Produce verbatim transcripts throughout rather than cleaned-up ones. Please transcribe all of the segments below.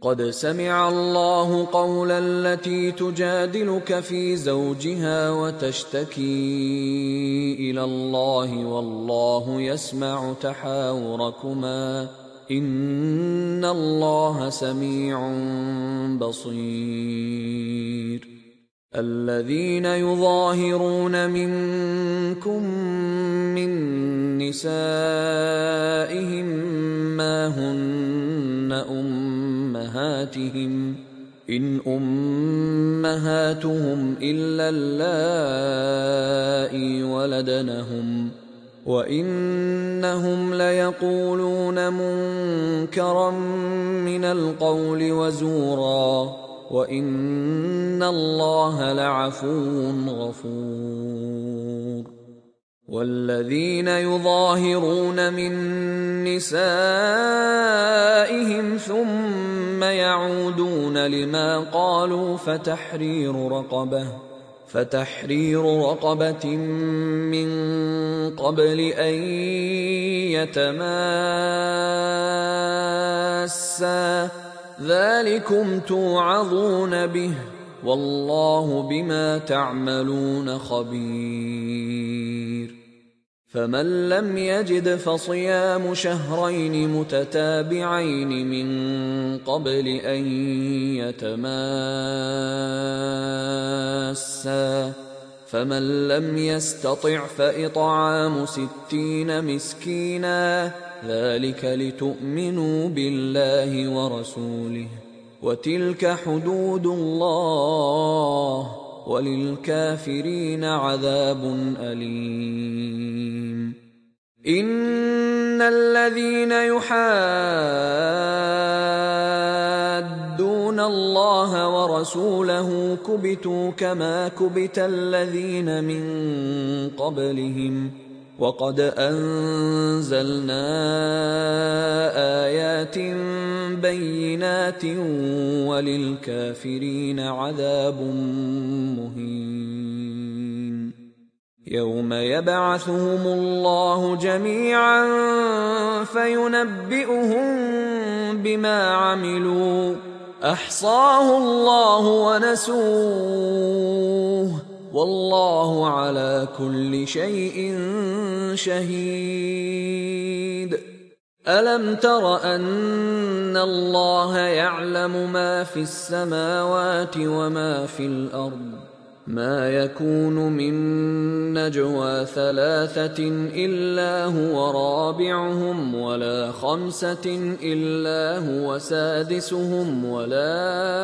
قد سمع الله قول التي تجادلك في زوجها وتشتكي إلى الله والله يسمع تحاوركما إن الله سميع بصير. الذين يظاهرون منكم من نسائهم ما هن أمهاتهم إن أمهاتهم إلا اللائي ولدنهم وإنهم ليقولون منكرا من القول وزورا وإن الله لعفو غفور. والذين يظاهرون من نسائهم ثم يعودون لما قالوا فتحرير رقبة فتحرير رقبة من قبل أن يتماسا ذلكم توعظون به والله بما تعملون خبير. فمن لم يجد فصيام شهرين متتابعين من قبل أن يتماسا فمن لم يستطع فإطعام ستين مسكينا ذلك لتؤمنوا بالله ورسوله وتلك حدود الله وللكافرين عذاب أليم. إن الذين يحادون الله ورسوله كبتوا كما كبت الذين من قبلهم وقد أنزلنا آيات بينات وللكافرين عذاب مهين. يوم يبعثهم الله جميعا فينبئهم بما عملوا أحصاه الله ونسوه والله على كل شيء شهيد. ألم تر أن الله يعلم ما في السماوات وما في الأرض ما يكون من نجوى ثلاثة إلا هو رابعهم ولا خمسة إلا هو سادسهم ولا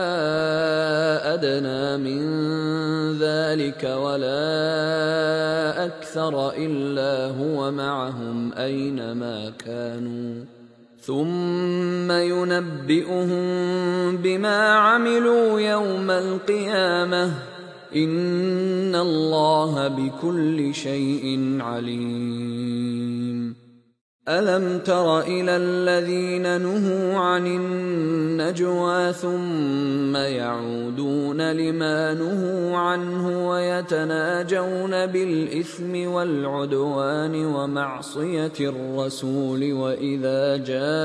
أدنى من ذلك ولا أكثر إلا هو معهم أينما كانوا ثم ينبئهم بما عملوا يوم القيامة إن الله بكل شيء عليم. ألم تر إلى الذين نهوا عن النجوى ثم يعودون لما نهوا عنه ويتناجون بالإثم والعدوان ومعصية الرسول وإذا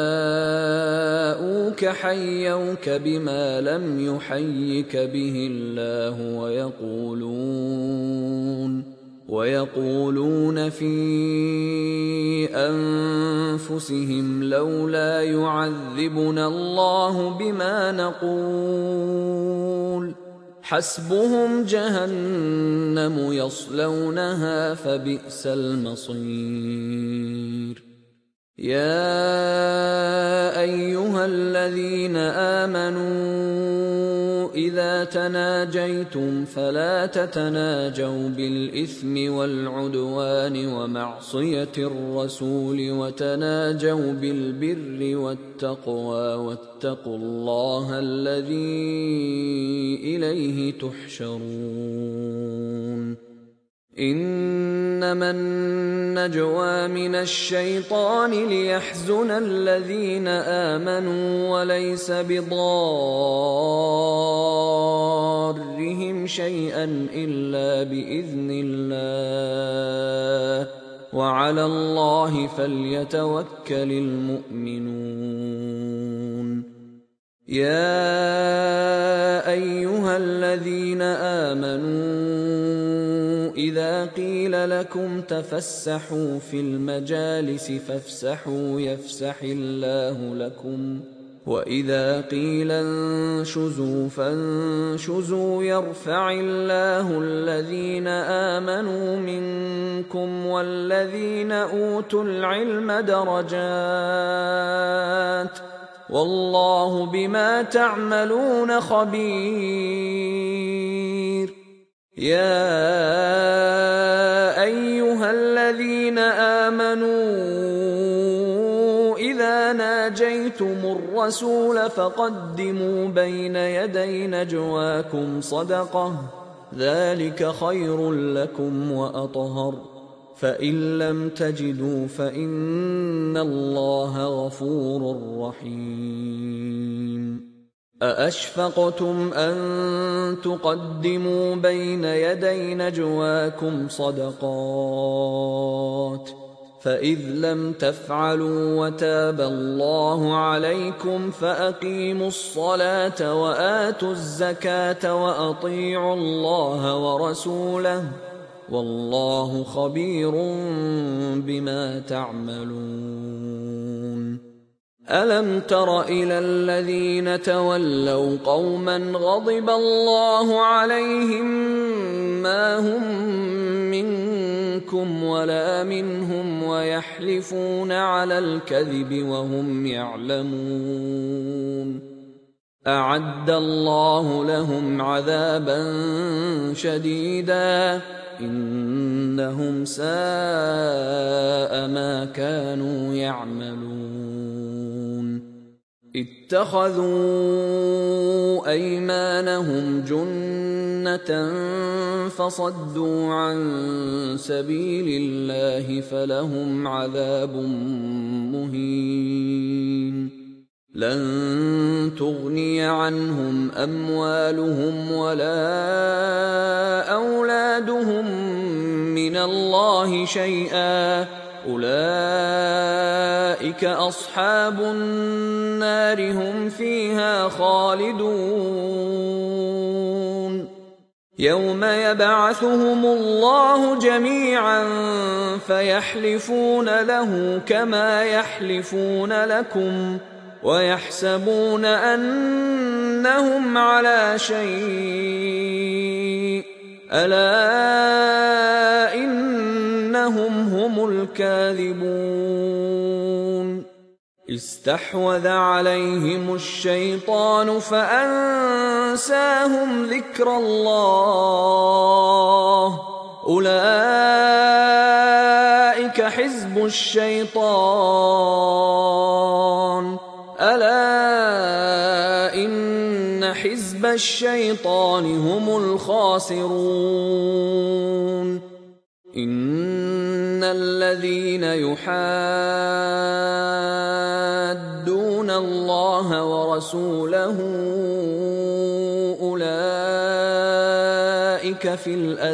جاءوك حيوك بما لم يحيك به الله ويقولون ويقولون في أنفسهم لولا يعذبنا الله بما نقول حسبهم جهنم يصلونها فبئس المصير. يا أيها الذين آمنوا إذا تناجيتم فلا تتناجوا بالإثم والعدوان ومعصية الرسول وتناجوا بالبر والتقوى واتقوا الله الذي إليه تحشرون. إنما النجوى من الشيطان ليحزن الذين آمنوا وليس بضارهم شيئا إلا بإذن الله وعلى الله فليتوكل المؤمنون. يا أيها الذين آمنوا إذا قيل لكم تفسحوا في المجالس فافسحوا يفسح الله لكم وإذا قيل انشزوا فانشزوا يرفع الله الذين آمنوا منكم والذين أوتوا العلم درجات والله بما تعملون خبير. يا أيها الذين آمنوا إذا ناجيتم الرسول فقدموا بين يدي نجواكم صدقة ذلك خير لكم وأطهر فإن لم تجدوا فإن الله غفور رحيم. أأشفقتم أن تقدموا بين يدي نجواكم صدقات فإذ لم تفعلوا وتاب الله عليكم فأقيموا الصلاة وآتوا الزكاة وأطيعوا الله ورسوله والله خبير بما تعملون. ألم تر إلى الذين تولوا قوما غضب الله عليهم ما هم منكم ولا منهم ويحلفون على الكذب وهم يعلمون أعد الله لهم عذابا شديدا إنهم ساء ما كانوا يعملون. اتخذوا أيمانهم جنة فصدوا عن سبيل الله فلهم عذاب مهين. لن تغني عنهم أموالهم ولا أولادهم من الله شيئا أولئك أصحاب النار هم فيها خالدون. يوم يبعثهم الله جميعا فيحلفون له كما يحلفون لكم ويحسبون أنهم على شيء ألا إنهم هم الكاذبون. استحوذ عليهم الشيطان فأنساهم ذكر الله أولئك حزب الشيطان ألا إن حزب الشيطان هم الخاسرون. إن الذين يحادون الله ورسوله أولئك في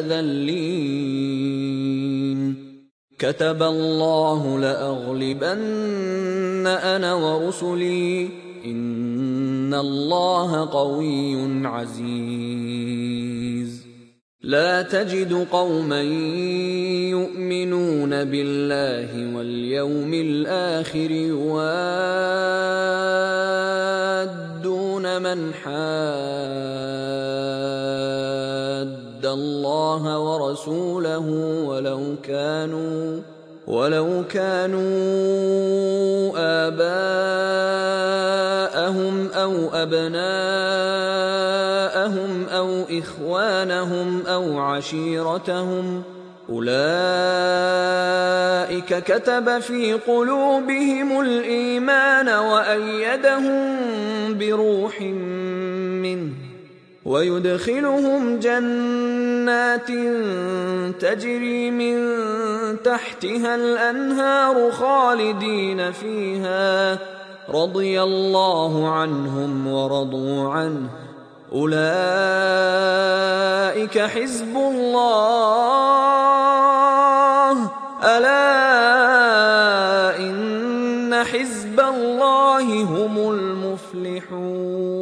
الأذلين. كتب الله لأغلبن أنا ورسلي إن الله قوي عزيز. لا تجد قوما يؤمنون بالله واليوم الآخر يوادون من حاد الله ورسوله ولو كانوا ولو كانوا آباءهم أو أبناءهم أو إخوانهم أو عشيرتهم أولئك كتب في قلوبهم الإيمان وأيدهم بروح منه ويدخلهم جنات تجري من تحتها الأنهار خالدين فيها رضي الله عنهم ورضوا عنه أولئك حزب الله ألا إن حزب الله هم المفلحون.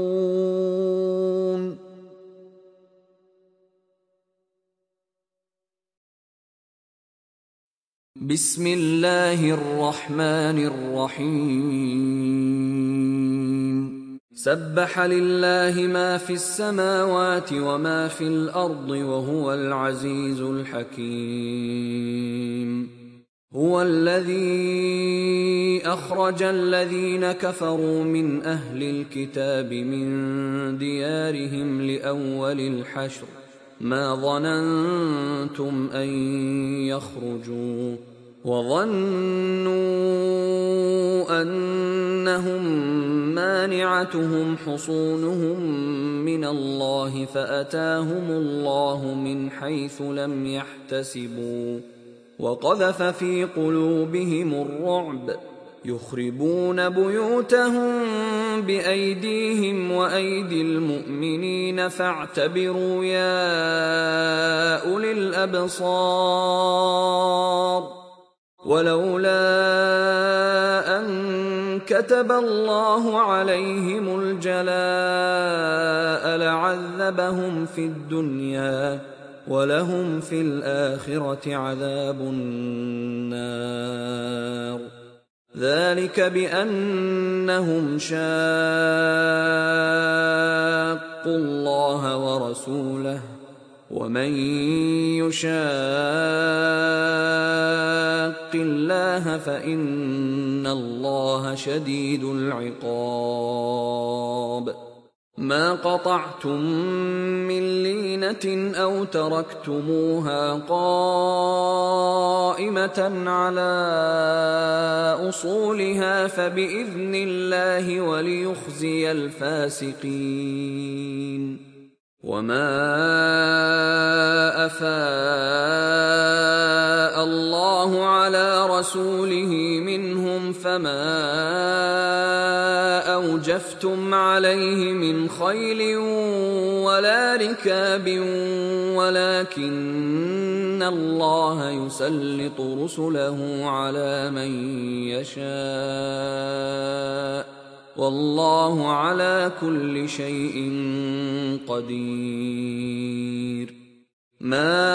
بسم الله الرحمن الرحيم سبح لله ما في السماوات وما في الأرض وهو العزيز الحكيم هو الذي أخرج الذين كفروا من أهل الكتاب من ديارهم لأول الحشر ما ظننتم أن يخرجوا وظنوا أنهم مانعتهم حصونهم من الله فأتاهم الله من حيث لم يحتسبوا وقذف في قلوبهم الرعب يخربون بيوتهم بأيديهم وأيدي المؤمنين فاعتبروا يا أولي الأبصار ولولا أن كتب الله عليهم الجلاء لعذبهم في الدنيا ولهم في الآخرة عذاب النار ذلك بأنهم شاقوا الله ورسوله ومن يشاق الله فإن الله شديد العقاب ما قطعتم من لينة أو تركتموها قائمة على أصولها فبإذن الله وليخزي الفاسقين وما أفاء الله على رسوله منهم فما أوجفتم عليه من خيل ولا ركاب ولكن الله يسلط رسله على من يشاء والله على كل شيء قدير ما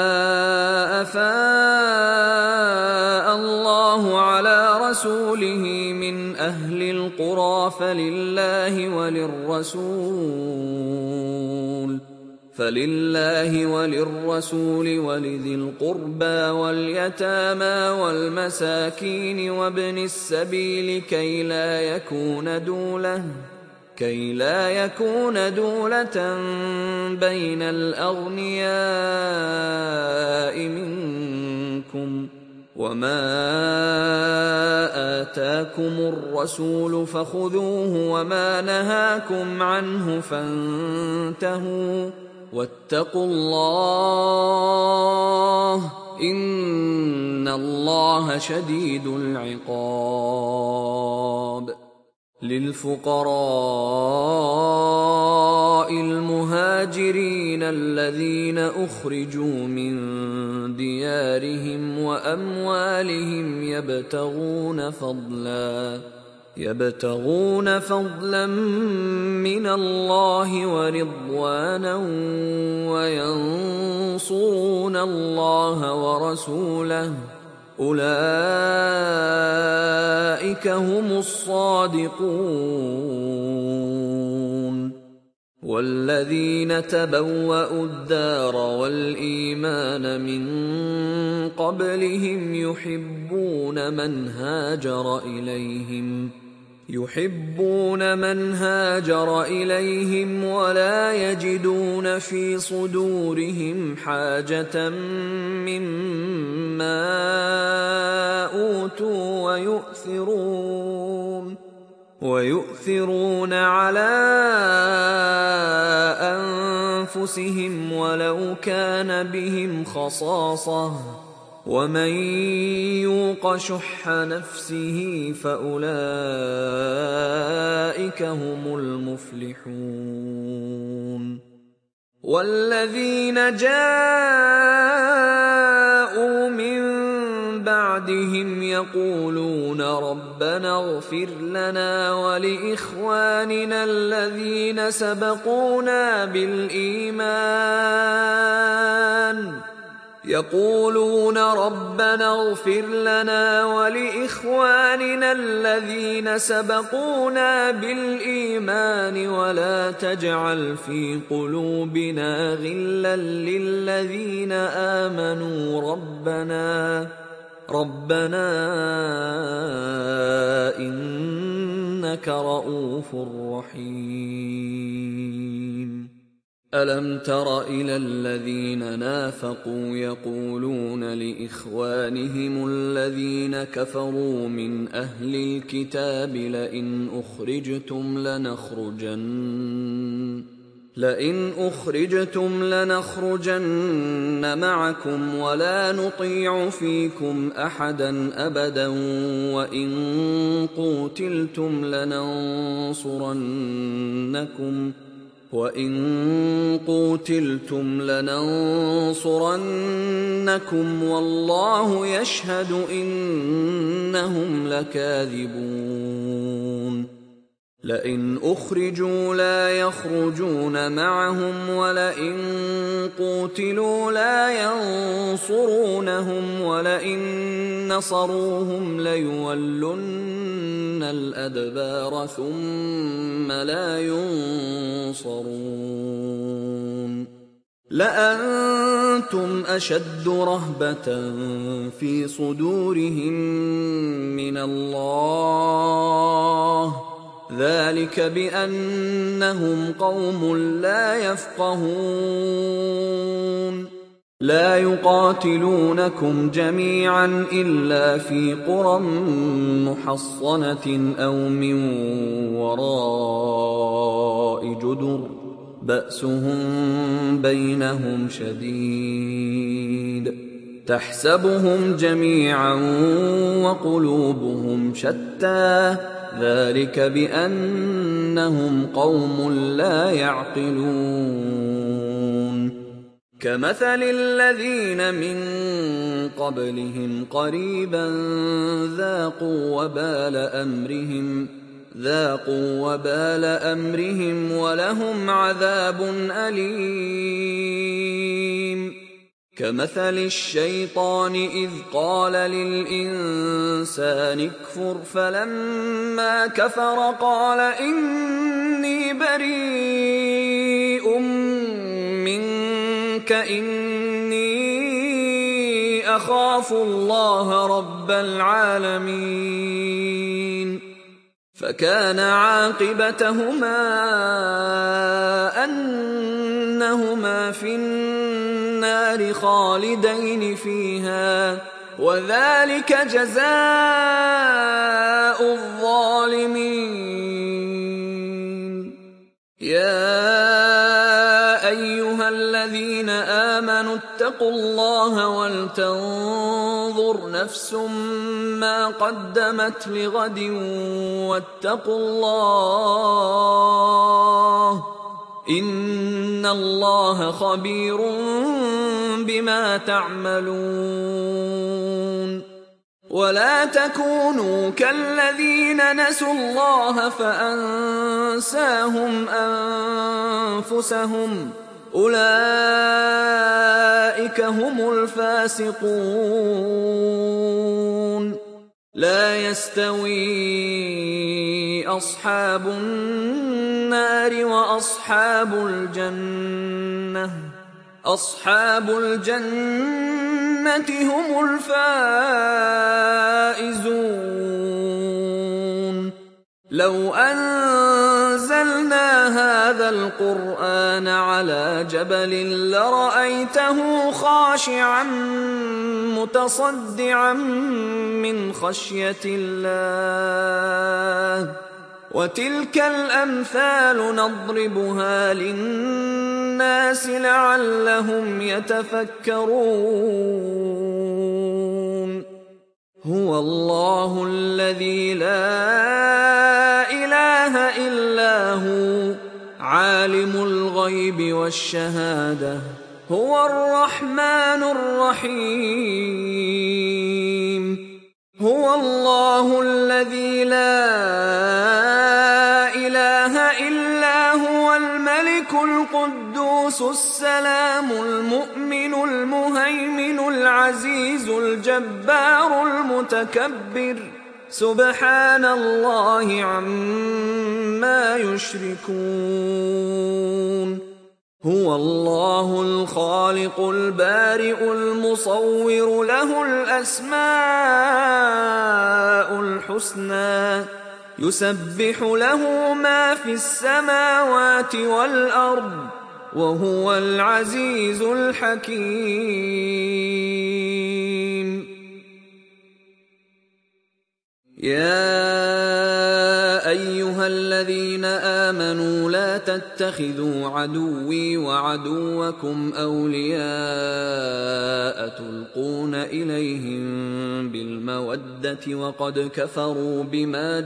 أفاء الله على رسوله من أهل القرى فلله وللرسول فلله وللرسول ولذي القربى واليتامى والمساكين وابن السبيل كي لا يكون دولة كي لا يكون دولة بين الأغنياء منكم وما آتاكم الرسول فخذوه وما نهاكم عنه فانتهوا واتقوا الله إن الله شديد العقاب للفقراء المهاجرين الذين أخرجوا من ديارهم وأموالهم يبتغون فضلا يبتغون فضلا من الله ورضوانا وينصرون الله ورسوله أولئك هم الصادقون والذين تبوأوا الدار والإيمان من قبلهم يحبون من هاجر إليهم يحبون من هاجر إليهم ولا يجدون في صدورهم حاجة مما أوتوا ويؤثرون ويؤثرون على أنفسهم ولو كان بهم خصاصة ومن يوق شح نفسه فأولئك هم المفلحون والذين جاءوا من بعدهم يقولون ربنا اغفر لنا ولإخواننا الذين سبقونا بالإيمان يقولون ربنا اغفر لنا ولإخواننا الذين سبقونا بالإيمان ولا تجعل في قلوبنا غلا للذين آمنوا ربنا ربنا إنك رؤوف رحيم. ألم تر إلى الذين نافقوا يقولون لإخوانهم الذين كفروا من أهل الكتاب لئن أخرجتم لنخرجن لئن أخرجتم لنخرجن معكم ولا نطيع فيكم أحدا أبدا وإن قوتلتم لننصرنكم وَإِن قُوتِلْتُمْ لَنَنصُرَنَّكُمْ وَاللَّهُ يَشْهَدُ إِنَّهُمْ لَكَاذِبُونَ. لئن أخرجوا لا يخرجون معهم ولئن قوتلوا لا ينصرونهم ولئن نصروهم ليولن الأدبار ثم لا ينصرون. لأنتم أشد رهبة في صدورهم من الله ذلك بأنهم قوم لا يفقهون. لا يقاتلونكم جميعا إلا في قرى محصنة أو من وراء جدر بأسهم بينهم شديد تحسبهم جميعا وقلوبهم شتى ذلك بأنهم قوم لا يعقلون. كمثل الذين من قبلهم قريبا ذاقوا وبال أمرهم ذاقوا وبال أمرهم ولهم عذاب أليم. كمثل الشيطان إذ قال للإنسان اكفر فلما كفر قال إني بريء منك إني أخاف الله رب العالمين. فكان عاقبتهما أنهما في النار خالدين فيها وذلك جزاء الظالمين. يا أيها الذين آمنوا اتقوا الله ولتنظر نفس ما قدمت لغد واتقوا الله إن الله خبير بما تعملون. ولا تكونوا كالذين نسوا الله فأنساهم أنفسهم أولئك هم الفاسقون. لا يستوي أصحاب النار وأصحاب الجنة أصحاب الجنة هم الفائزون. لو أنزلنا هذا القرآن على جبل لرأيته خاشعا متصدعا من خشية الله. وتلك الأمثال نضربها للناس لعلهم يتفكرون. هو الله الذي لا إله إلا هو عالم الغيب والشهادة هو الرحمن الرحيم. هو الله الذي لا إله إلا هو الملك الملك القدوس السلام المؤمن المهيمن العزيز الجبار المتكبر سبحان الله عما يشركون هو الله الخالق البارئ المصور له الأسماء الحسنى يسبح له ما في السماوات والأرض وهو العزيز الحكيم يا أيها الذين آمنوا لا تتخذوا عدوي وعدوكم أولياء تلقون إليهم بالمودة وقد كفروا بما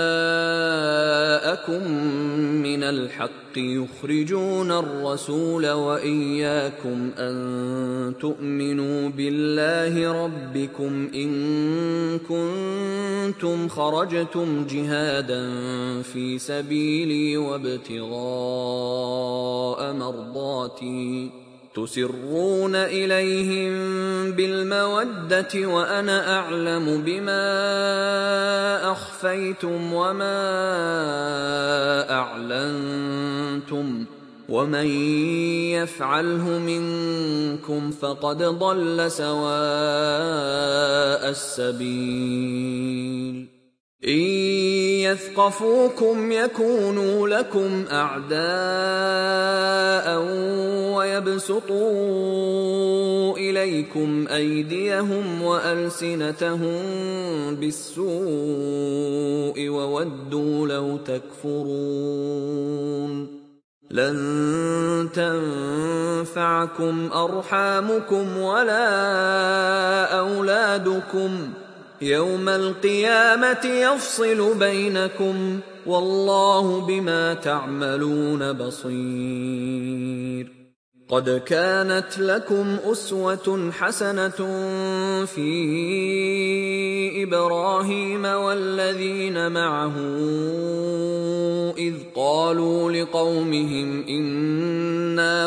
جاءكم من الحق يخرجون الرسول وإياكم أن تؤمنوا بالله ربكم إن كنتم خرجتم جهادا في سبيلي وابتغاء مرضاتي تسرون إليهم بالمودة وأنا أعلم بما أخفيتم وما أعلنتم ومن يفعله منكم فقد ضل سواء السبيل إن يثقفوكم يكونوا لكم أعداء ويبسطوا إليكم أيديهم وألسنتهم بالسوء وودوا لو تكفرون لن تنفعكم أرحامكم ولا أولادكم يوم القيامة يفصل بينكم والله بما تعملون بصير قد كانت لكم أسوة حسنة في إبراهيم والذين معه إذ قالوا لقومهم إنا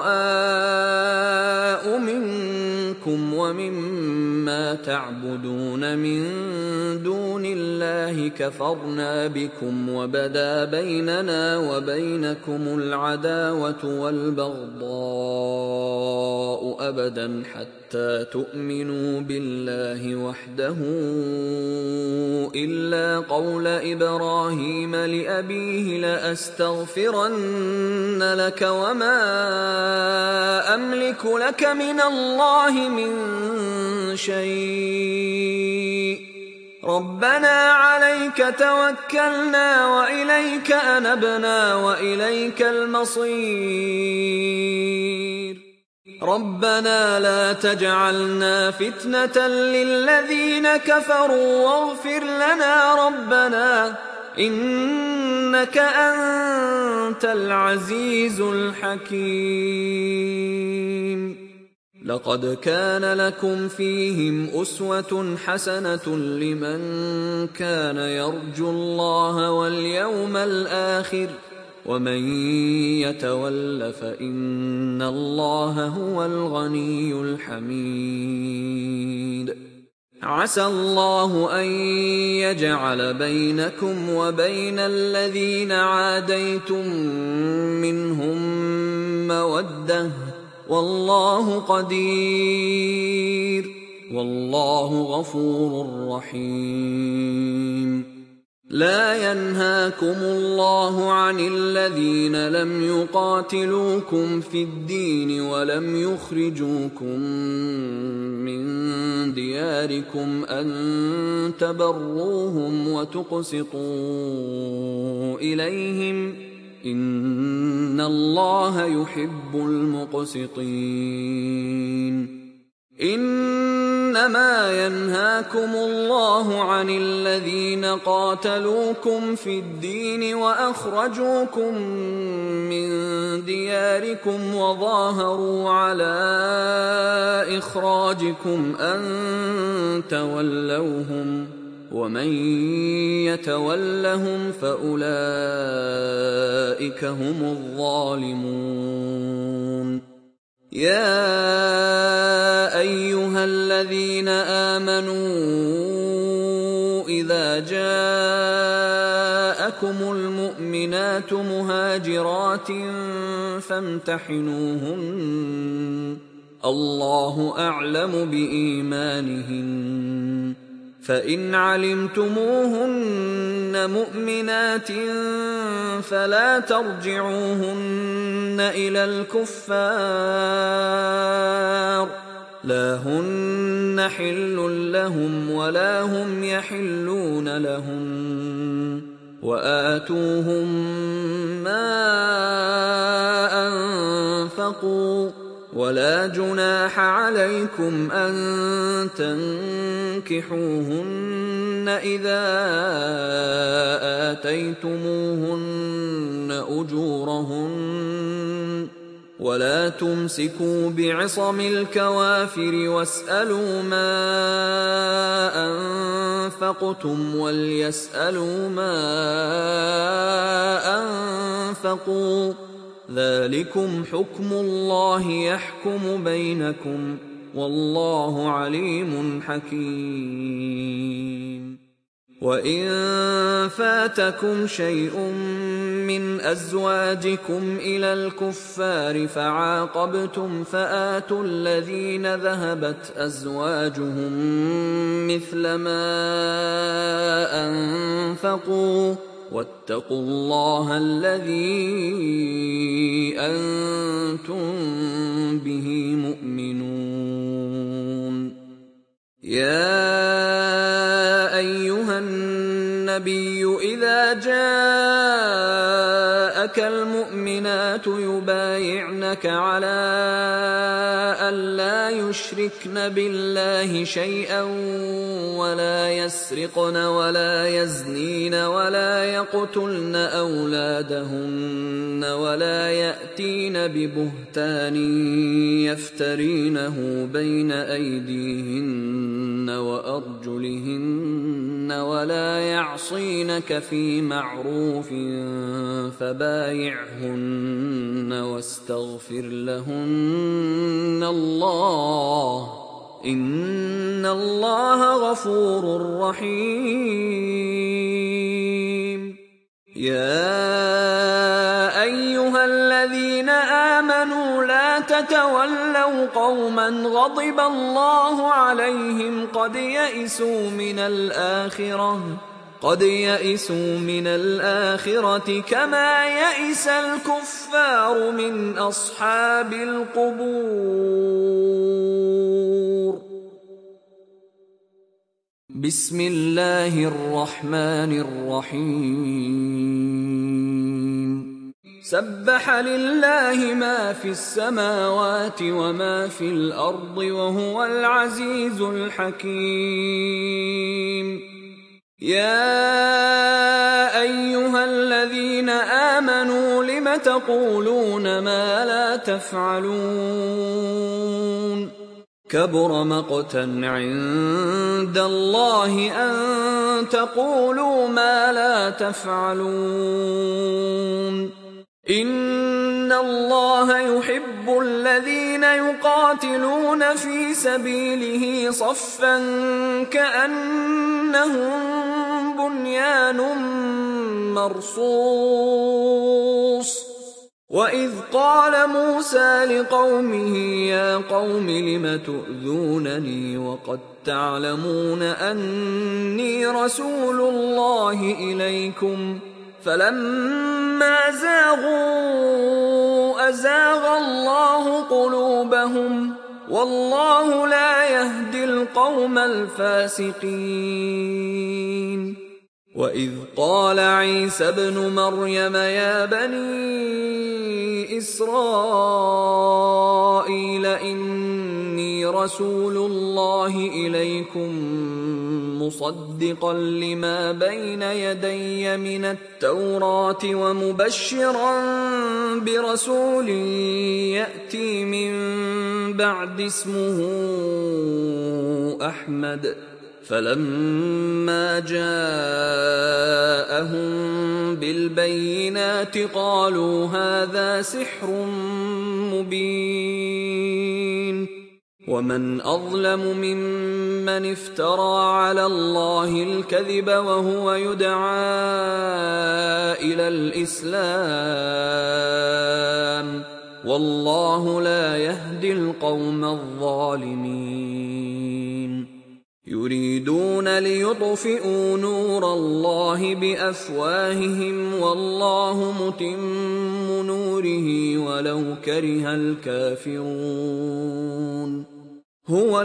براء منكم ومما تعبدون من دون الله كفرنا بكم وبدا بيننا وبينكم العداوة والبغضاء أبدا حتى تؤمنوا بالله وحده إلا قول إبراهيم لأبيه لأستغفرن لك وما أملك لك من الله من شيء ربنا عليك توكلنا وإليك أنبنا وإليك المصير ربنا لا تجعلنا فتنة للذين كفروا واغفر لنا ربنا إنك أنت العزيز الحكيم لقد كان لكم فيهم أسوة حسنة لمن كان يرجو الله واليوم الآخر ومن يتول فإن الله هو الغني الحميد عسى الله أن يجعل بينكم وبين الذين عاديتم منهم مودة والله قدير والله غفور رحيم لا ينهاكم الله عن الذين لم يقاتلوكم في الدين ولم يخرجوكم من دياركم أن تبروهم وتقسطوا إليهم إن الله يحب المقسطين إنما ينهاكم الله عن الذين قاتلوكم في الدين وأخرجوكم من دياركم وظاهروا على إخراجكم أن تولوهم ومن يتولهم فأولئك هم الظالمون. يا أيها الذين آمنوا إذا جاءكم المؤمنات مهاجرات فامتحنوهن الله أعلم بإيمانهن فإن علمتموهن مؤمنات فلا ترجعوهن إلى الكفار لا هن حل لهم ولا هم يحلون لهم وآتوهم ما أنفقوا ولا جناح عليكم أن تنكحوهن إذا آتيتموهن أجورهن ولا تمسكوا بعصم الكوافر واسألوا ما أنفقتم وليسألوا ما أنفقوا ذلكم حكم الله يحكم بينكم والله عليم حكيم. وإن فاتكم شيء من أزواجكم إلى الكفار فعاقبتم فآتوا الذين ذهبت أزواجهم مثل ما أنفقوا واتقوا الله الذي أنتم به مؤمنون. يا أيها النبي إذا جاءك المؤمنات يبايعنك على أن لا يشركن بالله شيئا ولا يسرقن ولا يزنين ولا يقتلن أولادهن ولا يأتين ببهتان يفترينه بين أيديهن وأرجلهن ولا يعصينك في معروف فبايعهن واستغفر لهن الله إن الله غفور رحيم. يا أيها الذين آمنوا لا تتولوا قوما غضب الله عليهم قد يئسوا من الآخرة قد يئسوا من الآخرة كما يئس الكفار من أصحاب القبور. بسم الله الرحمن الرحيم. سبح لله ما في السماوات وما في الأرض وهو العزيز الحكيم. يا أيها الذين آمنوا لم تقولون ما لا تفعلون كبر مقتا عند الله أن تقولوا ما لا تفعلون إن الله يحب الذين يقاتلون في سبيله صفا كأنهم بنيان مرصوص. وإذ قال موسى لقومه يا قوم لم تؤذونني وقد تعلمون أني رسول الله إليكم فلما زاغوا أزاغ الله قلوبهم والله لا يهدي القوم الفاسقين. وإذ قال عيسى ابن مريم يا بني إسرائيل إني رسول الله إليكم مصدقا لما بين يدي من التوراة ومبشرا برسول يأتي من بعد اسمه أحمد فلما جاءهم بالبينات قالوا هذا سحر مبين ومن أظلم ممن افترى على الله الكذب وهو يدعى إلى الإسلام والله لا يهدي القوم الظالمين يريدون ليطفئوا نور الله بأفواههم والله متم نوره ولو كره الكافرون هو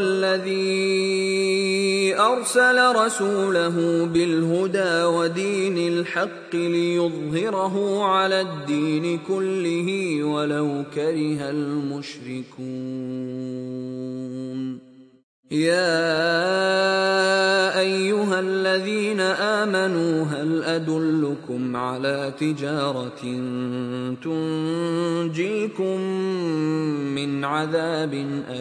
الذي أرسل رسوله بالهدى ودين الحق ليظهره على الدين كله ولو كره المشركون يا أيها الذين آمنوا هل أدلكم على تجارة تنجيكم من عذاب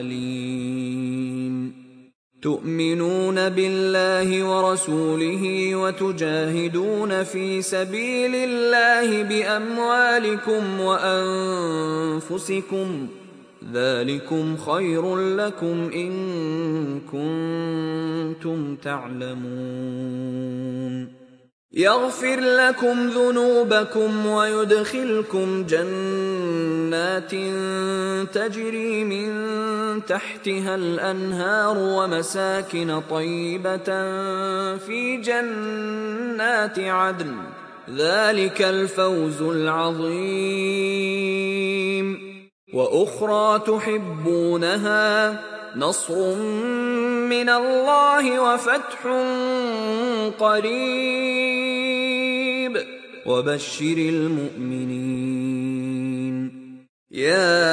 أليم تؤمنون بالله ورسوله وتجاهدون في سبيل الله بأموالكم وأنفسكم ذلكم خير لكم إن كنتم تعلمون يغفر لكم ذنوبكم ويدخلكم جنات تجري من تحتها الأنهار ومساكن طيبة في جنات عدن ذلك الفوز العظيم وأخرى تحبونها نصر من الله وفتح قريب وبشر المؤمنين يا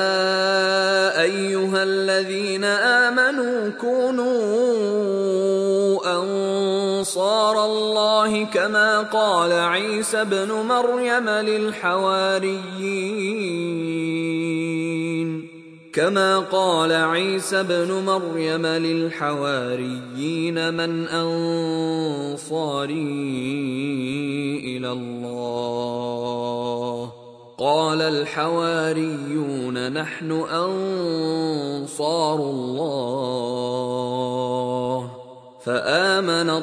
أيها الذين آمنوا كونوا أنصار الله كما قال عيسى ابن مريم للحواريين كما قال عيسى ابن مريم للحواريين من أنصاري إلى الله قال الحواريون نحن أنصار الله فآمنت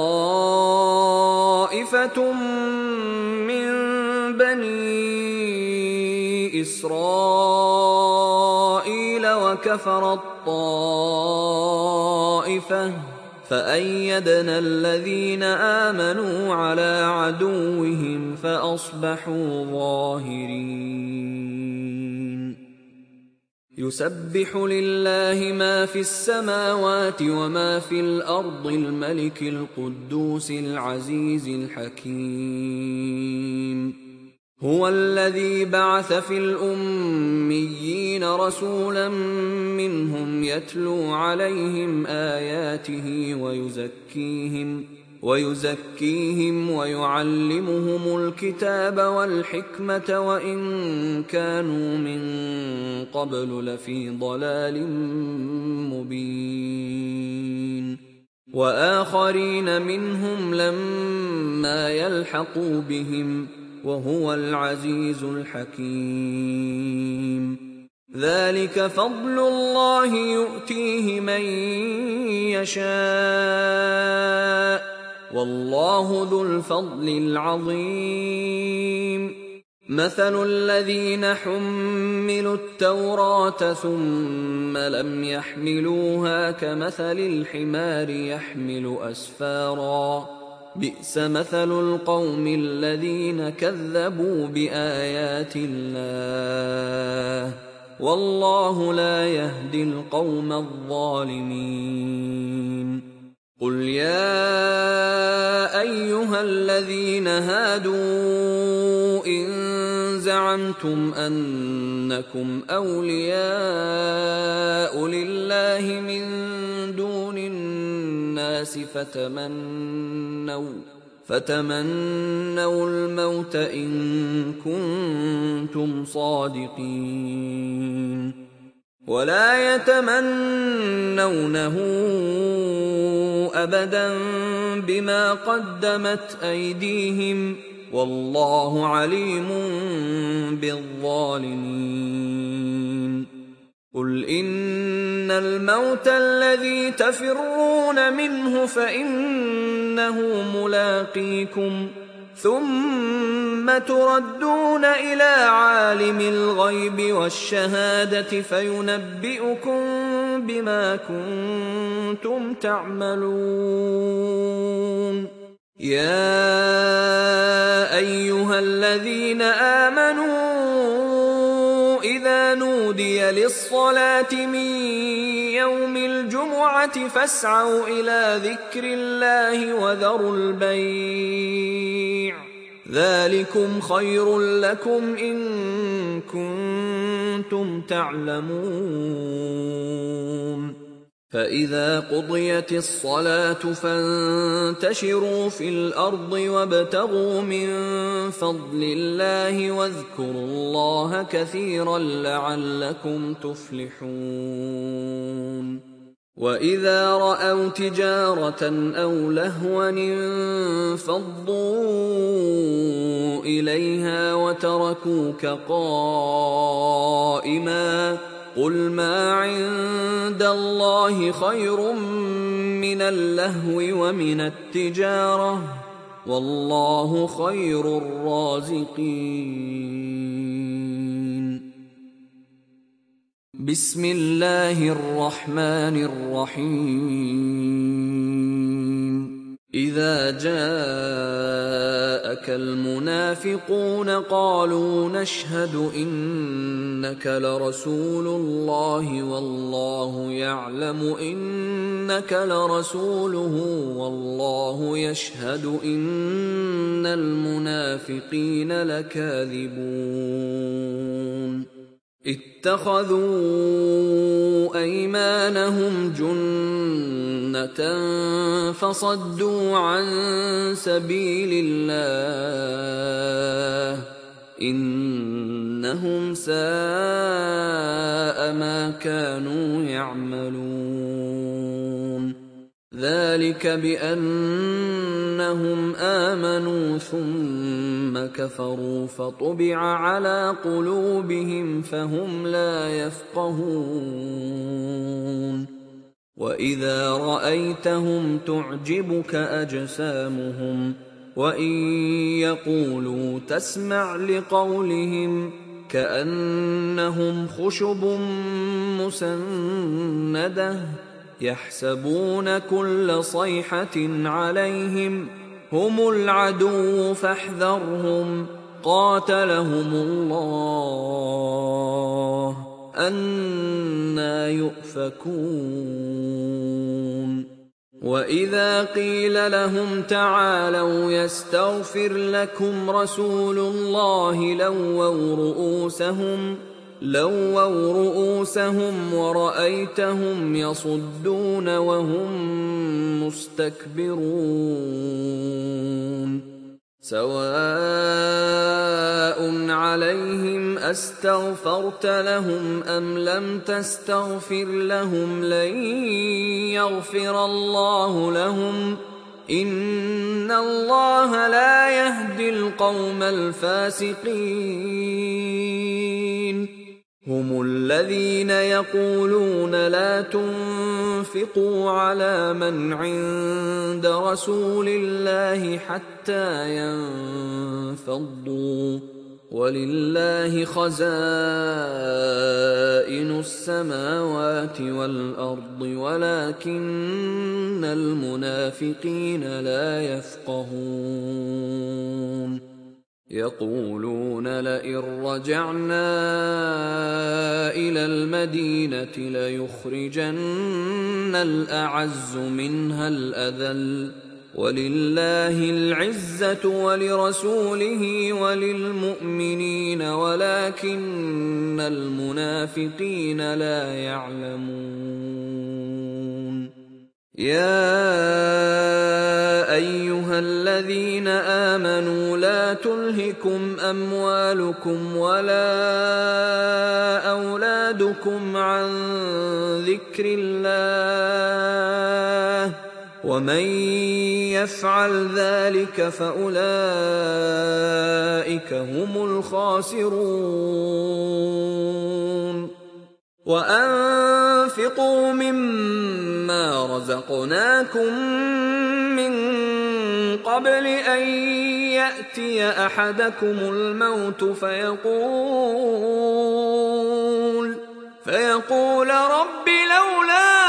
طائفة من بني إسرائيل وكفرت طائفة فأيدنا الذين آمنوا على عدوهم فأصبحوا ظاهرين يسبح لله ما في السماوات وما في الأرض الملك القدوس العزيز الحكيم هو الذي بعث في الأميين رسولا منهم يتلو عليهم آياته ويزكيهم ويزكيهم ويعلمهم الكتاب والحكمة وإن كانوا من قبل لفي ضلال مبين وآخرين منهم لما يلحقوا بهم وهو العزيز الحكيم ذلك فضل الله يؤتيه من يشاء والله ذو الفضل العظيم مثل الذين حملوا التوراة ثم لم يحملوها كمثل الحمار يحمل أسفارا بئس مثل القوم الذين كذبوا بآيات الله والله لا يهدي القوم الظالمين قل يا أيها الذين هادوا إن زعمتم أنكم أولياء لله من دون الناس فتمنوا فتمنوا الموت إن كنتم صادقين ولا يتمنونه أبدا بما قدمت أيديهم والله عليم بالظالمين. قل إن الموت الذي تفرون منه فإنه ملاقيكم ثم تردون إلى عالم الغيب والشهادة فينبئكم بما كنتم تعملون. يا أيها الذين آمنوا إذا نودي للصلاة من يوم الجمعة فاسعوا إلى ذكر الله وذروا البيع ذلكم خير لكم إن كنتم تعلمون. فإذا قضيت الصلاة فانتشروا في الأرض وابتغوا من فضل الله واذكروا الله كثيرا لعلكم تفلحون. وإذا رأوا تجارة أو لهوا انفضوا إليها وتركوك قائما قل ما عند الله خير من اللهو ومن التجارة والله خير الرازقين. بسم الله الرحمن الرحيم. إذا جاءك المنافقون قالوا نشهد إنك لرسول الله والله يعلم إنك لرسوله والله يشهد إن المنافقين لكاذبون. اتخذوا أيمانهم جنة فصدوا عن سبيل الله إنهم ساء ما كانوا يعملون. ذلك بأنهم آمنوا ثم كفروا فطبع على قلوبهم فهم لا يفقهون. وإذا رأيتهم تعجبك أجسامهم وإن يقولوا تسمع لقولهم كأنهم خشب مسندة يحسبون كل صيحة عليهم هم العدو فاحذرهم قاتلهم الله أنى يؤفكون. وإذا قيل لهم تعالوا يستغفر لكم رسول الله لووا رؤوسهم لووا رؤوسهم ورأيتهم يصدون وهم مستكبرون. سواء عليهم أستغفرت لهم أم لم تستغفر لهم لن يغفر الله لهم إن الله لا يهدي القوم الفاسقين. هم الذين يقولون لا تنفقوا على من عند رسول الله حتى ينفضوا ولله خزائن السماوات والأرض ولكن المنافقين لا يفقهون. يقولون لئن رجعنا إلى المدينة ليخرجن الأعز منها الأذل ولله العزة ولرسوله وللمؤمنين ولكن المنافقين لا يعلمون. يا أيها الذين آمنوا لا تلهكم أموالكم ولا أولادكم أولادكم عن ذكر الله ومن يفعل ذلك فأولئك هم الخاسرون وأنفقوا مما رزقناكم من قبل أن يأتي أحدكم الموت فيقول فيقول رب لولا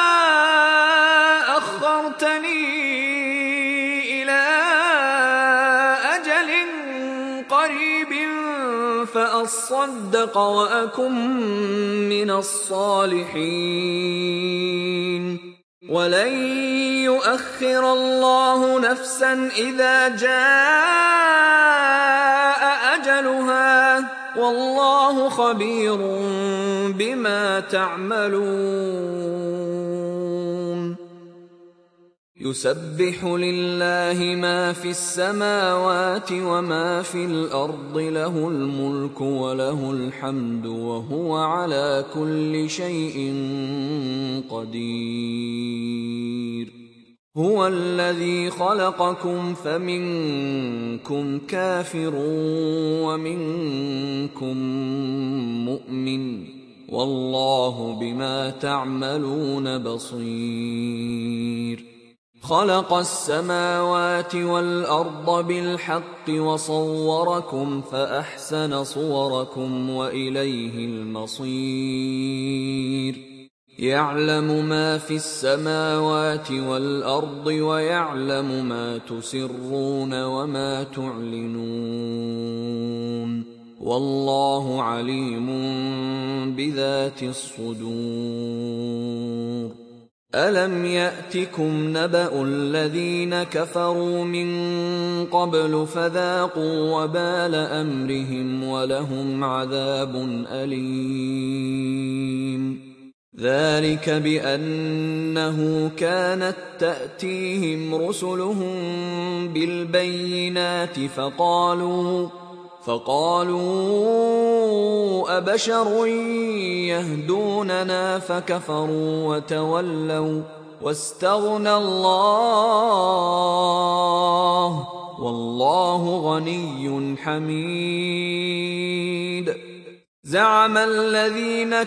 أخرتني إلى أجل قريب فأصدق وأكن من الصالحين ولن يؤخر الله نفسا إذا جاء أجلها والله خبير بما تعملون يسبح لله ما في السماوات وما في الأرض له الملك وله الحمد وهو على كل شيء قدير هو الذي خلقكم فمنكم كافر ومنكم مؤمن والله بما تعملون بصير خلق السماوات والأرض بالحق وصوركم فأحسن صوركم وإليه المصير يعلم ما في السماوات والأرض ويعلم ما تسرون وما تعلنون والله عليم بذات الصدور ألم يأتكم نبأ الذين كفروا من قبل فذاقوا وبال أمرهم ولهم عذاب أليم ذلك بأنه كانت تأتيهم رسلهم بالبينات فقالوا فقالوا أبشر يهدوننا فكفروا وتولوا واستغنى الله والله غني حميد زعم الذين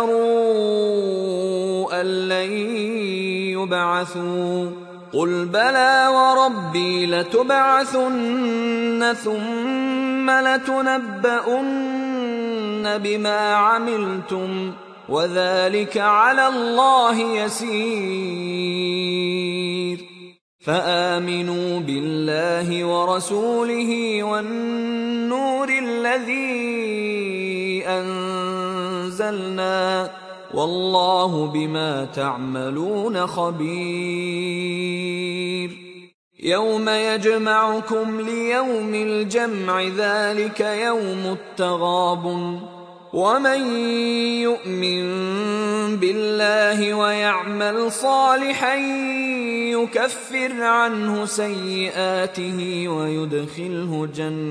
كفروا أن لن يبعثوا قل بلى وربي لتبعثن ثم لتنبؤن بما عملتم وذلك على الله يسير فآمنوا بالله ورسوله والنور الذي أنزلنا والله بما تعملون خبير يوم يجمعكم ليوم الجمع ذلك يوم التغابن ومن يؤمن بالله ويعمل صالحا يكفر عنه سيئاته ويدخله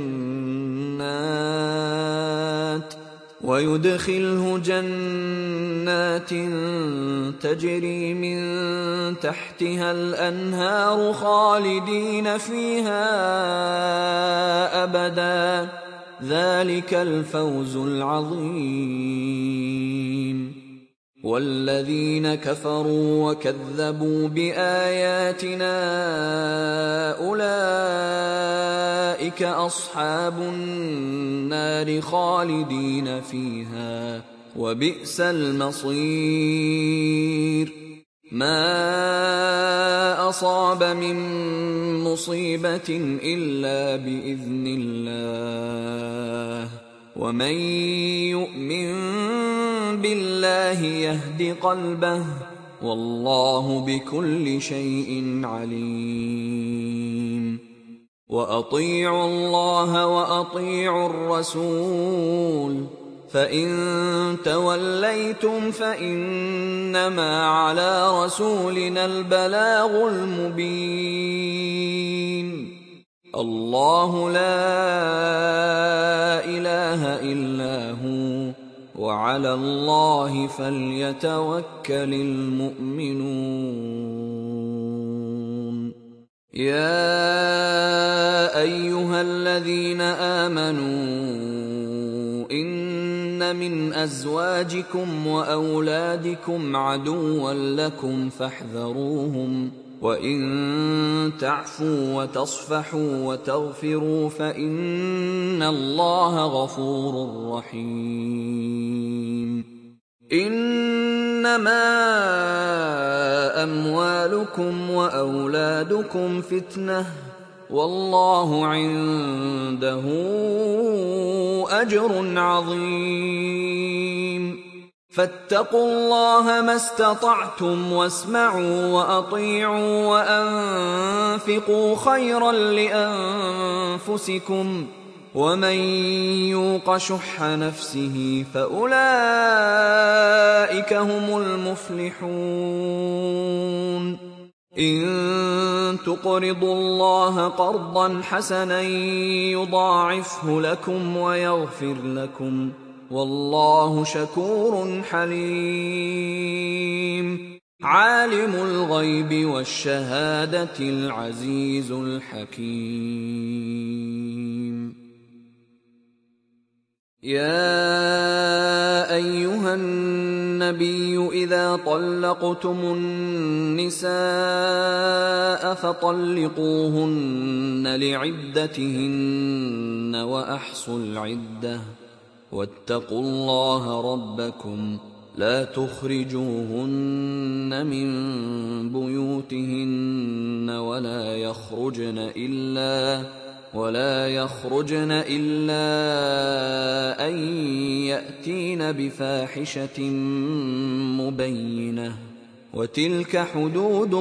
جنات ويدخله جنات تجري من تحتها الأنهار خالدين فيها أبدا ذلك الفوز العظيم والذين كفروا وكذبوا بآياتنا أولئك أصحاب النار خالدين فيها وبئس المصير ما أصاب من مصيبة إلا بإذن الله ومن يؤمن بالله يهد قلبه والله بكل شيء عليم وأطيعوا الله وأطيعوا الرسول فإن توليتم فإنما على رسولنا البلاغ المبين الله لا إله إلا هو وعلى الله فليتوكل المؤمنون. يا أيها الذين آمنوا إن من أزواجكم وأولادكم عدوا لكم فاحذروهم، وإن تعفوا وتصفحوا وتغفروا فإن الله غفور رحيم. إنما أموالكم وأولادكم فتنة، والله عنده أجر عظيم. فاتقوا الله ما استطعتم واسمعوا وأطيعوا وأنفقوا خيرا لأنفسكم، ومن يوق شح نفسه فأولئك هم المفلحون. إن تقرضوا الله قرضا حسنا يضاعفه لكم ويغفر لكم، والله شكور حليم. عالم الغيب والشهادة العزيز الحكيم. يا أيها النبي إذا طلقتم النساء فطلقوهن لعدتهن وأحصوا العدة، واتقوا الله ربكم لا تخرجوهن من بيوتهن ولا يخرجن إلا ولا يخرجن إلا أن يأتين بفاحشة مبينة، وتلك حدود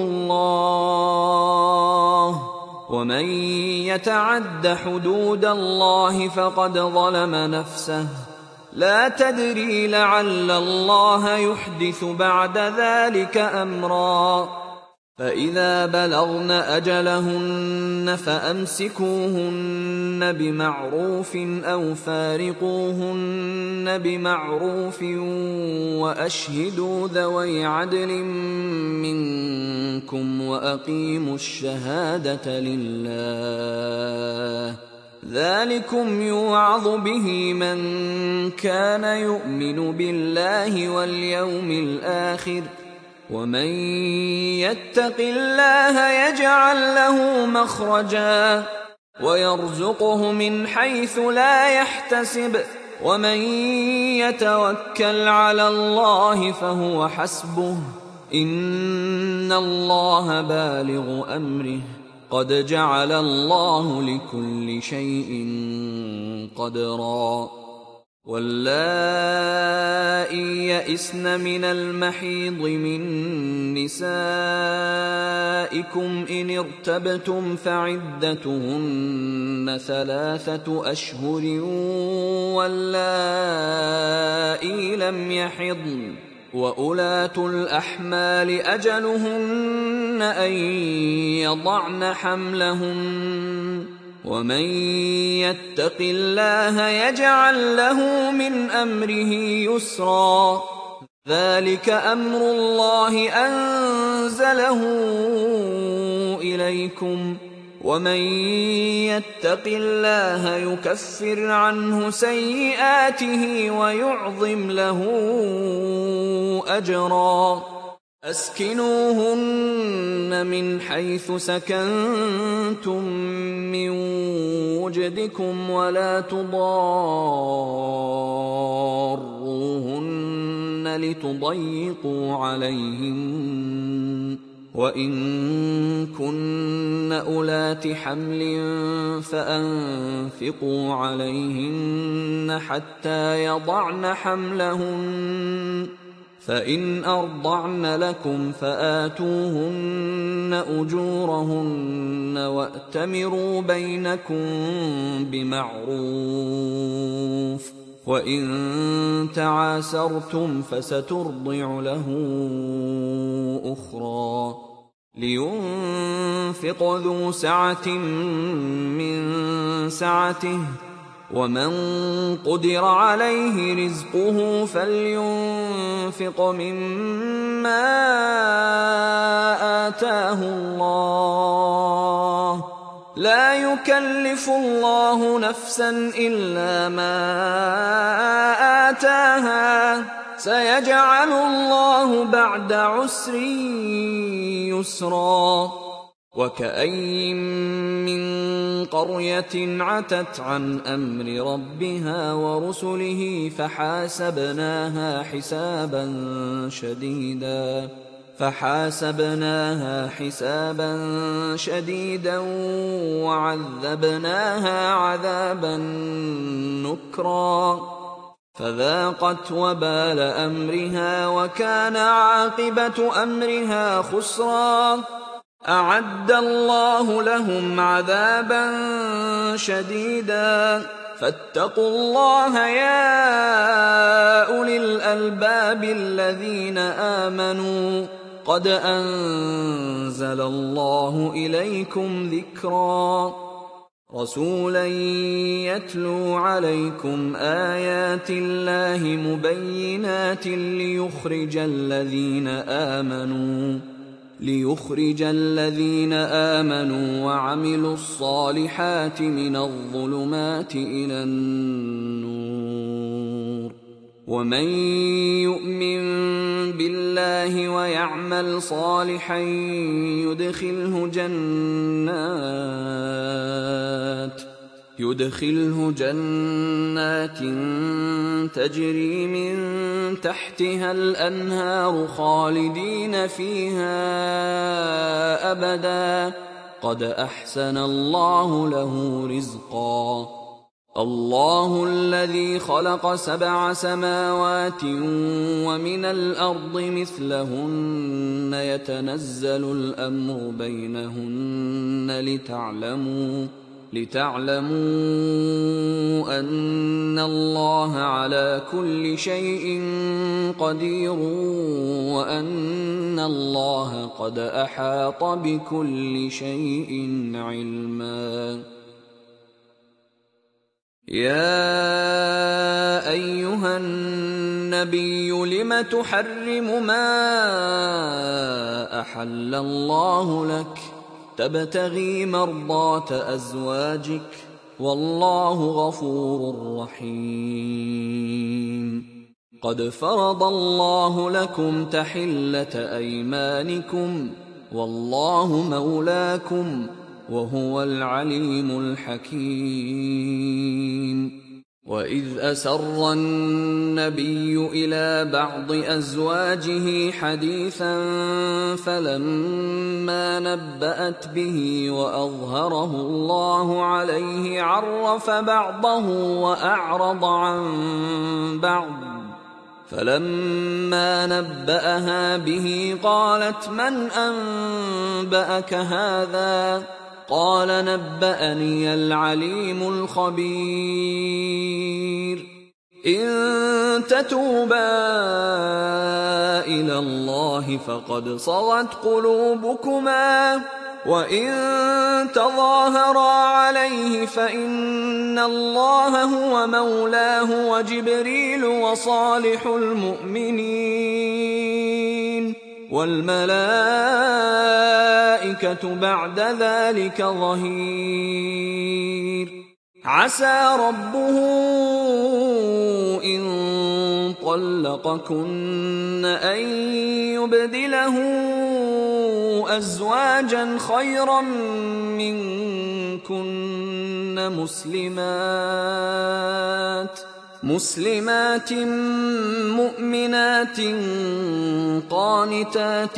الله، ومن يتعد حدود الله فقد ظلم نفسه. لا تدري لعل الله يحدث بعد ذلك أمرا. فإذا بلغن أجلهن فأمسكوهن بمعروف أو فارقوهن بمعروف، وأشهدوا ذوي عدل منكم وأقيموا الشهادة لله. ذلكم يوعظ به من كان يؤمن بالله واليوم الآخر، ومن يتق الله يجعل له مخرجا ويرزقه من حيث لا يحتسب، ومن يتوكل على الله فهو حسبه، إن الله بالغ أمره، قد جعل الله لكل شيء قدرا. واللائي يئسن من المحيض من نسائكم إن ارتبتم فعدتهن ثلاثة أشهر، واللائي لم يحضن، وأولاة الأحمال أجلهن أن يضعن حملهن، ومن يتق الله يجعل له من أمره يسرا. ذلك أمر الله أنزله إليكم، ومن يتق الله يكفر عنه سيئاته ويعظم له أجرا. أسكنوهن من حيث سكنتم من وجدكم، ولا تضاروهن لتضيقوا عليهن، وإن كن أولات حمل فأنفقوا عليهن حتى يضعن حملهن، فإن أرضعن لكم فآتوهن أجورهن، وأتمروا بينكم بمعروف، وإن تعاسرتم فسترضع له أخرى. لينفق ذو سعة من سعته، ومن قدر عليه رزقه فلينفق مما آتاه الله لا يكلف الله نفسا إلا ما آتاها سيجعل الله بعد عسر يسرا وكأين من قرية عتت عن أمر ربها ورسله فحاسبناها حسابا شديدا فحاسبناها حسابا شديدا وعذبناها عذابا نكرا فذاقت وبال أمرها وكان عاقبة أمرها خسرا أعد الله لهم عذابا شديدا فاتقوا الله يا أولي الألباب الذين آمنوا قد أنزل الله إليكم ذكرا رسولا يتلو عليكم آيات الله مبينات ليخرج الذين آمنوا ليخرج الذين آمنوا وعملوا الصالحات من الظلمات إلى النور ومن يؤمن بالله ويعمل صالحا يدخله جنات يدخله جنات تجري من تحتها الأنهار خالدين فيها أبدا قد أحسن الله له رزقا الله الذي خلق سبع سماوات ومن الأرض مثلهن يتنزل الأمر بينهن لتعلموا لتعلموا أن الله على كل شيء قدير وأن الله قد أحاط بكل شيء علما يا أيها النبي لم تحرم ما أحل الله لك تبتغي مرضات أزواجك والله غفور رحيم قد فرض الله لكم تحلة أيمانكم والله مولاكم وهو العليم الحكيم وإذ أسر النبي إلى بعض أزواجه حديثا فلما نبأت به وأظهره الله عليه عرف بعضه وأعرض عن بعض فلما نبأها به قالت من أنبأك هذا قال نبأني العليم الخبير إن تتوبا إلى الله فقد صغت قلوبكما وإن تظاهرا عليه فإن الله هو مولاه وجبريل وصالح المؤمنين والملائكة بعد ذلك ظهير عسى ربه إن طلقكن أن يبدله أزواجا خيرا منكن مسلمات مسلمات مؤمنات قانتات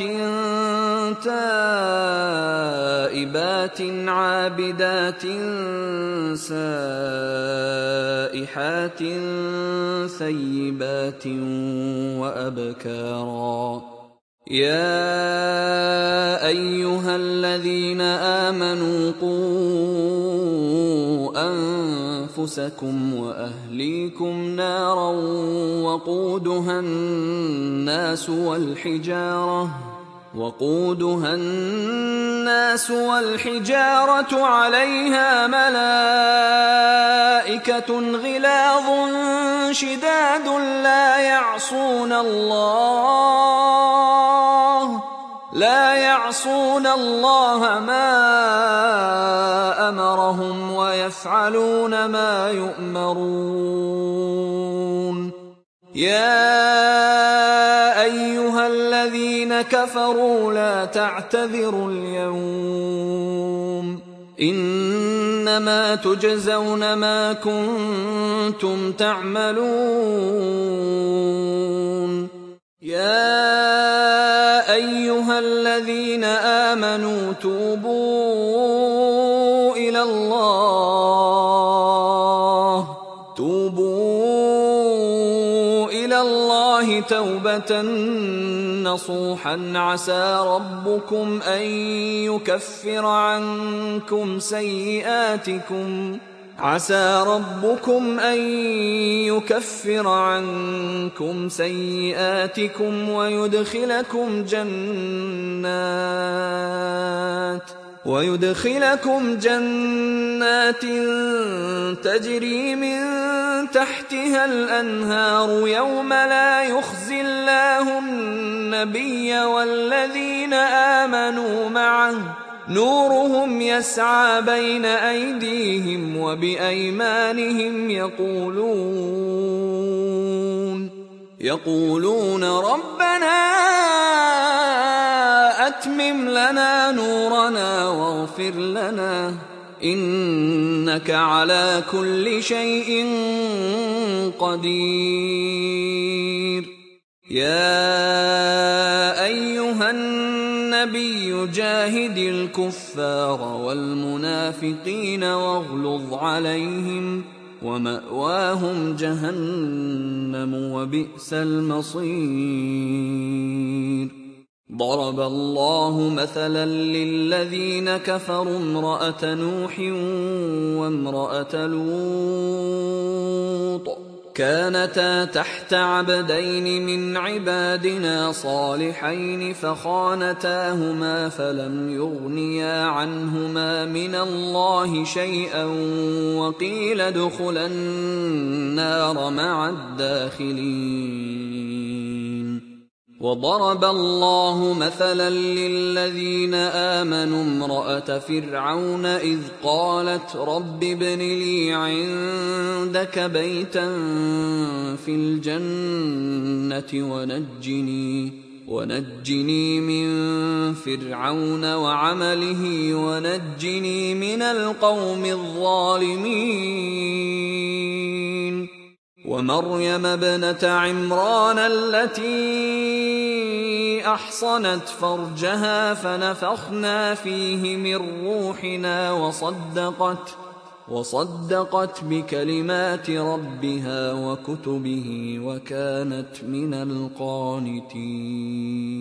تائبات عابدات سائحات ثيبات وأبكارا يا أيها الذين آمنوا قوا أنفسكم وأهليكم نارا وقودها الناس والحجارة وقودها الناس والحجارة عليها ملائكة غلاظ شداد لا يعصون الله لا يعصون الله ما أمرهم ويفعلون ما يؤمرون. يا أيها الذين كفروا لا تعتذروا اليوم إنما تجزون ما كنتم تعملون. يا أيها الذين آمنوا توبوا إلى الله توبوا إلى الله توبة نصوحا عسى ربكم أن يكفر عنكم سيئاتكم عسى ربكم أن يكفر عنكم سيئاتكم ويدخلكم جنات ويدخلكم جنات تجري من تحتها الأنهار يوم لا يخزي الله النبي والذين آمنوا معه نورهم يسعى بين أيديهم وبأيمانهم يقولون يقولون ربنا أتمم لنا نورنا واغفر لنا إنك على كل شيء قدير. يا أيها النبي جاهد الكفار والمنافقين واغلظ عليهم ومأواهم جهنم وبئس المصير. ضرب الله مثلا للذين كفروا امرأة نوح وامرأة لوط كانتا تحت عبدين من عبادنا صالحين فخانتاهما فلم يغنيا عنهما من الله شيئا وقيل ادخلا النار مع الداخلين. وضرب الله مثلا للذين آمنوا امرأة فرعون إذ قالت رب ابن لي عندك بيتا في الجنة ونجني ونجني من فرعون وعمله ونجني من القوم الظالمين. ومريم ابنة عمران التي أحصنت فرجها فنفخنا فيه من روحنا وصدقت وصدقت بكلمات ربها وكتبه وكانت من القانتين.